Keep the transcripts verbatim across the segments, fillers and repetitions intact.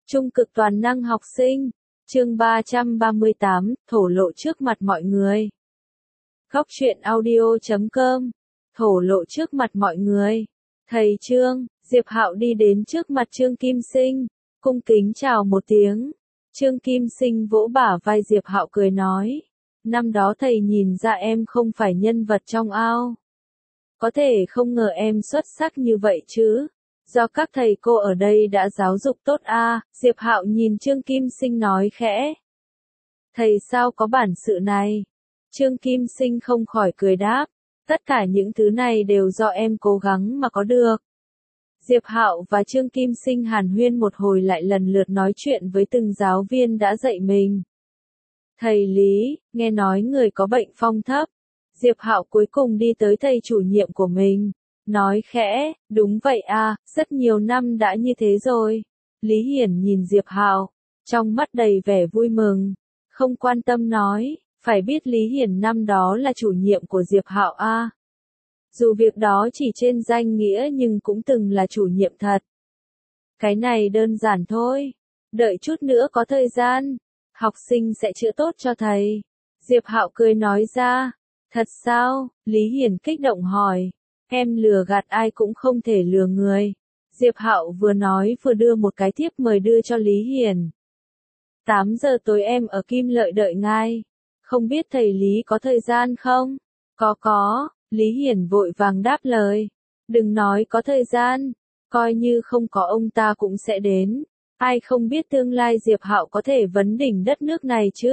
Trung cực toàn năng học sinh. Chương ba trăm ba mươi tám, thổ lộ trước mặt mọi người. Góc truyện audio chấm com. Thổ lộ trước mặt mọi người. Thầy Trương, Diệp Hạo đi đến trước mặt Trương Kim Sinh, cung kính chào một tiếng. Trương Kim Sinh vỗ bả vai Diệp Hạo cười nói, năm đó thầy nhìn ra em không phải nhân vật trong ao. Có thể không ngờ em xuất sắc như vậy chứ. Do các thầy cô ở đây đã giáo dục tốt a, à, Diệp Hạo nhìn Trương Kim Sinh nói khẽ. Thầy sao có bản sự này? Trương Kim Sinh không khỏi cười đáp, tất cả những thứ này đều do em cố gắng mà có được. Diệp Hạo và Trương Kim Sinh hàn huyên một hồi lại lần lượt nói chuyện với từng giáo viên đã dạy mình. Thầy Lý, nghe nói người có bệnh phong thấp. Diệp Hạo cuối cùng đi tới thầy chủ nhiệm của mình, nói khẽ, đúng vậy à, rất nhiều năm đã như thế rồi. Lý Hiển nhìn Diệp Hạo, trong mắt đầy vẻ vui mừng, không quan tâm nói, phải biết Lý Hiển năm đó là chủ nhiệm của Diệp Hạo a. À. Dù việc đó chỉ trên danh nghĩa nhưng cũng từng là chủ nhiệm thật. Cái này đơn giản thôi, đợi chút nữa có thời gian, học sinh sẽ chữa tốt cho thầy. Diệp Hạo cười nói ra, thật sao? Lý Hiển kích động hỏi. Em lừa gạt ai cũng không thể lừa người. Diệp Hạo vừa nói vừa đưa một cái thiếp mời đưa cho Lý Hiển. tám giờ tối em ở Kim Lợi đợi ngài. Không biết thầy Lý có thời gian không? Có có, Lý Hiển vội vàng đáp lời. Đừng nói có thời gian, coi như không có ông ta cũng sẽ đến. Ai không biết tương lai Diệp Hạo có thể vấn đỉnh đất nước này chứ?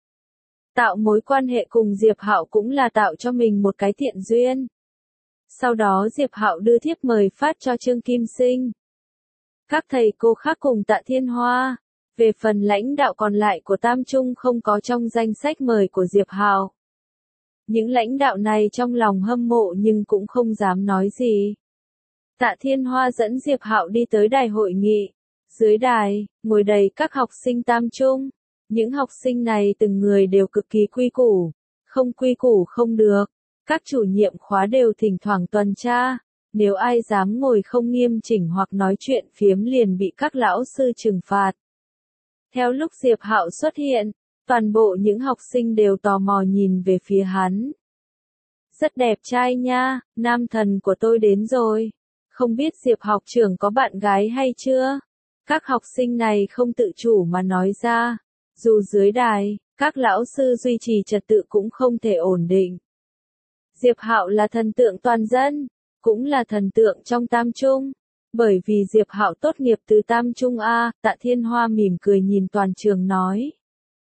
Tạo mối quan hệ cùng Diệp Hạo cũng là tạo cho mình một cái thiện duyên. Sau đó Diệp Hạo đưa thiếp mời phát cho Trương Kim Sinh. Các thầy cô khác cùng Tạ Thiên Hoa. Về phần lãnh đạo còn lại của Tam Trung không có trong danh sách mời của Diệp Hạo. Những lãnh đạo này trong lòng hâm mộ nhưng cũng không dám nói gì. Tạ Thiên Hoa dẫn Diệp Hạo đi tới đài hội nghị. Dưới đài, ngồi đầy các học sinh Tam Trung. Những học sinh này từng người đều cực kỳ quy củ. Không quy củ không được. Các chủ nhiệm khóa đều thỉnh thoảng tuần tra, nếu ai dám ngồi không nghiêm chỉnh hoặc nói chuyện phiếm liền bị các lão sư trừng phạt. Theo lúc Diệp Hạo xuất hiện, toàn bộ những học sinh đều tò mò nhìn về phía hắn. Rất đẹp trai nha, nam thần của tôi đến rồi. Không biết Diệp học trưởng có bạn gái hay chưa? Các học sinh này không tự chủ mà nói ra. Dù dưới đài, các lão sư duy trì trật tự cũng không thể ổn định. Diệp Hạo là thần tượng toàn dân, cũng là thần tượng trong Tam Trung. Bởi vì Diệp Hạo tốt nghiệp từ Tam Trung A, Tạ Thiên Hoa mỉm cười nhìn toàn trường nói.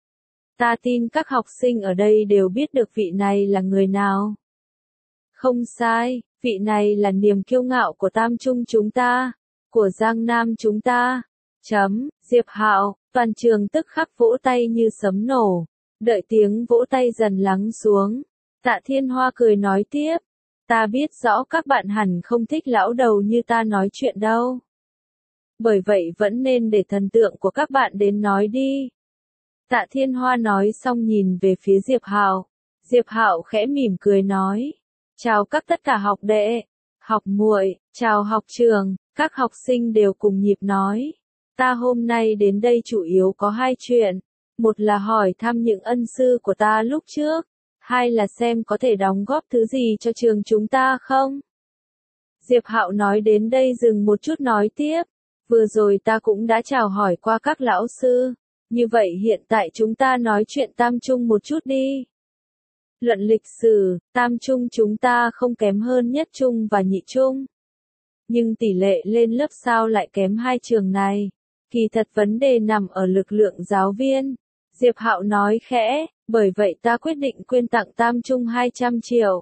Ta tin các học sinh ở đây đều biết được vị này là người nào. Không sai, vị này là niềm kiêu ngạo của Tam Trung chúng ta, của Giang Nam chúng ta. Chấm, Diệp Hạo, toàn trường tức khắc vỗ tay như sấm nổ. Đợi tiếng vỗ tay dần lắng xuống. Tạ Thiên Hoa cười nói tiếp, ta biết rõ các bạn hẳn không thích lão đầu như ta nói chuyện đâu. Bởi vậy vẫn nên để thần tượng của các bạn đến nói đi. Tạ Thiên Hoa nói xong nhìn về phía Diệp Hạo. Diệp Hạo khẽ mỉm cười nói, chào các tất cả học đệ, học muội, chào học trường, các học sinh đều cùng nhịp nói. Ta hôm nay đến đây chủ yếu có hai chuyện, một là hỏi thăm những ân sư của ta lúc trước. Hai là xem có thể đóng góp thứ gì cho trường chúng ta không? Diệp Hạo nói đến đây dừng một chút nói tiếp. Vừa rồi ta cũng đã chào hỏi qua các lão sư. Như vậy hiện tại chúng ta nói chuyện Tam Trung một chút đi. Luận lịch sử, Tam Trung chúng ta không kém hơn Nhất Trung và Nhị Trung. Nhưng tỷ lệ lên lớp sao lại kém hai trường này? Kỳ thật vấn đề nằm ở lực lượng giáo viên. Diệp Hạo nói khẽ, bởi vậy ta quyết định quyên tặng Tam Trung hai trăm triệu.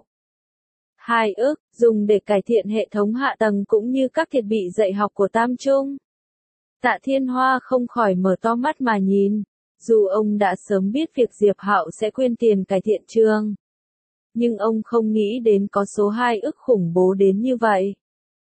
Hai ước, dùng để cải thiện hệ thống hạ tầng cũng như các thiết bị dạy học của Tam Trung. Tạ Thiên Hoa không khỏi mở to mắt mà nhìn, dù ông đã sớm biết việc Diệp Hạo sẽ quyên tiền cải thiện trường. Nhưng ông không nghĩ đến có số hai ước khủng bố đến như vậy.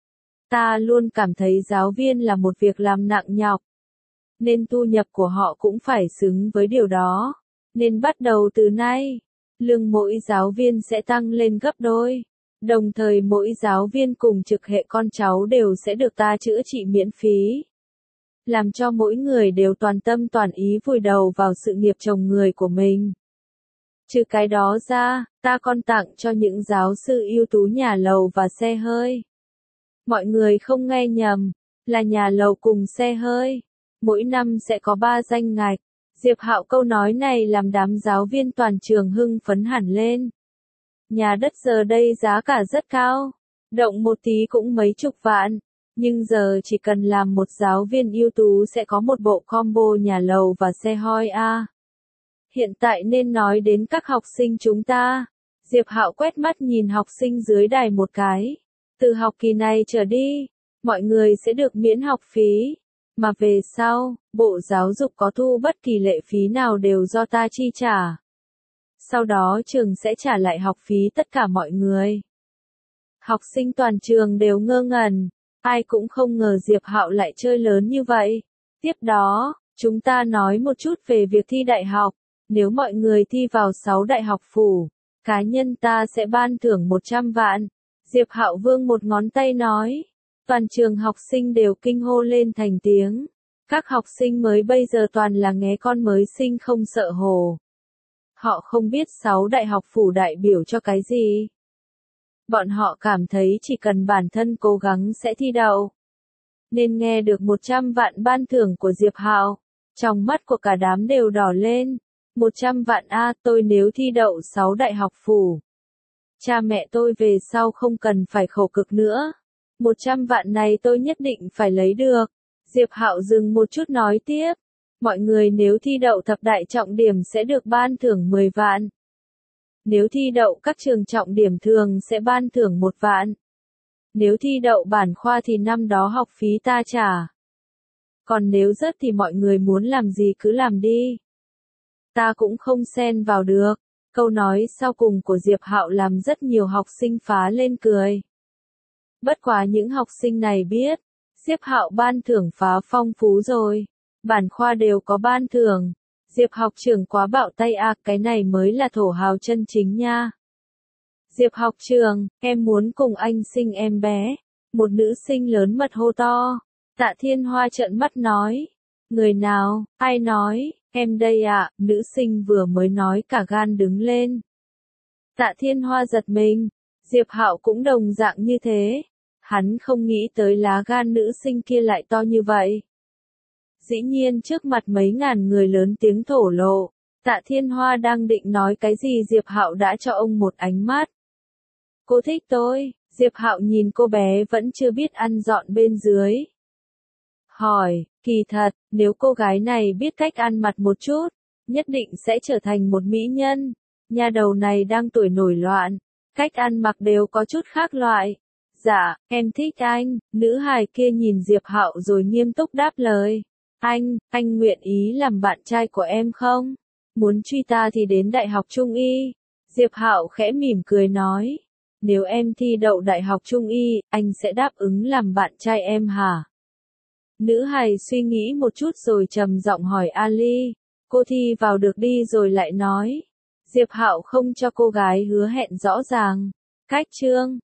Ta luôn cảm thấy giáo viên là một việc làm nặng nhọc. Nên thu nhập của họ cũng phải xứng với điều đó. Nên bắt đầu từ nay, lương mỗi giáo viên sẽ tăng lên gấp đôi. Đồng thời mỗi giáo viên cùng trực hệ con cháu đều sẽ được ta chữa trị miễn phí. làm cho mỗi người đều toàn tâm toàn ý vùi đầu vào sự nghiệp chồng người của mình. Trừ cái đó ra, ta còn tặng cho những giáo sư ưu tú nhà lầu và xe hơi. Mọi người không nghe nhầm, là nhà lầu cùng xe hơi. Mỗi năm sẽ có ba danh ngạch. Diệp Hạo câu nói này làm đám giáo viên toàn trường hưng phấn hẳn lên. Nhà đất giờ đây giá cả rất cao, động một tí cũng mấy chục vạn, nhưng giờ chỉ cần làm một giáo viên ưu tú sẽ có một bộ combo nhà lầu và xe hơi a. Hiện tại nên nói đến các học sinh chúng ta. Diệp Hạo quét mắt nhìn học sinh dưới đài một cái. Từ học kỳ này trở đi, mọi người sẽ được miễn học phí. Mà về sau, Bộ Giáo dục có thu bất kỳ lệ phí nào đều do ta chi trả. Sau đó trường sẽ trả lại học phí tất cả mọi người. Học sinh toàn trường đều ngơ ngẩn, ai cũng không ngờ Diệp Hạo lại chơi lớn như vậy. Tiếp đó, chúng ta nói một chút về việc thi đại học. Nếu mọi người thi vào sáu đại học phủ, cá nhân ta sẽ ban thưởng một trăm vạn. Diệp Hạo vươn một ngón tay nói. Toàn trường học sinh đều kinh hô lên thành tiếng. Các học sinh mới bây giờ toàn là nghé con mới sinh không sợ hổ. Họ không biết sáu đại học phủ đại biểu cho cái gì. Bọn họ cảm thấy chỉ cần bản thân cố gắng sẽ thi đậu. Nên nghe được một trăm vạn ban thưởng của Diệp Hạo, trong mắt của cả đám đều đỏ lên. một trăm vạn a, tôi nếu thi đậu sáu đại học phủ. Cha mẹ tôi về sau không cần phải khổ cực nữa. một trăm vạn này tôi nhất định phải lấy được. Diệp Hạo dừng một chút nói tiếp. Mọi người nếu thi đậu thập đại trọng điểm sẽ được ban thưởng mười vạn. Nếu thi đậu các trường trọng điểm thường sẽ ban thưởng một vạn. Nếu thi đậu bản khoa thì năm đó học phí ta trả. Còn nếu rớt thì mọi người muốn làm gì cứ làm đi. Ta cũng không xen vào được. Câu nói sau cùng của Diệp Hạo làm rất nhiều học sinh phá lên cười. Bất quá những học sinh này biết, Diệp Hạo ban thưởng phá phong phú rồi. Bản khoa đều có ban thưởng. Diệp học trưởng quá bạo tay à, cái này mới là thổ hào chân chính nha. Diệp học trưởng, em muốn cùng anh sinh em bé. Một nữ sinh lớn mật hô to. Tạ Thiên Hoa trợn mắt nói. Người nào, ai nói, em đây ạ, à, nữ sinh vừa mới nói cả gan đứng lên. Tạ Thiên Hoa giật mình, Diệp Hạo cũng đồng dạng như thế. Hắn không nghĩ tới lá gan nữ sinh kia lại to như vậy. Dĩ nhiên trước mặt mấy ngàn người lớn tiếng thổ lộ, Tạ Thiên Hoa đang định nói cái gì Diệp Hạo đã cho ông một ánh mắt. Cô thích tôi, Diệp Hạo nhìn cô bé vẫn chưa biết ăn dọn bên dưới. Hỏi, kỳ thật, nếu cô gái này biết cách ăn mặc một chút, nhất định sẽ trở thành một mỹ nhân. Nhà đầu này đang tuổi nổi loạn, cách ăn mặc đều có chút khác loại. Dạ, em thích anh, nữ hài kia nhìn Diệp Hạo rồi nghiêm túc đáp lời. Anh, anh nguyện ý làm bạn trai của em không? Muốn truy ta thì đến Đại học Trung Y. Diệp Hạo khẽ mỉm cười nói. Nếu em thi đậu Đại học Trung Y, anh sẽ đáp ứng làm bạn trai em hả? Nữ hài suy nghĩ một chút rồi trầm giọng hỏi Ali. Cô thi vào được đi rồi lại nói. Diệp Hạo không cho cô gái hứa hẹn rõ ràng. Cách chương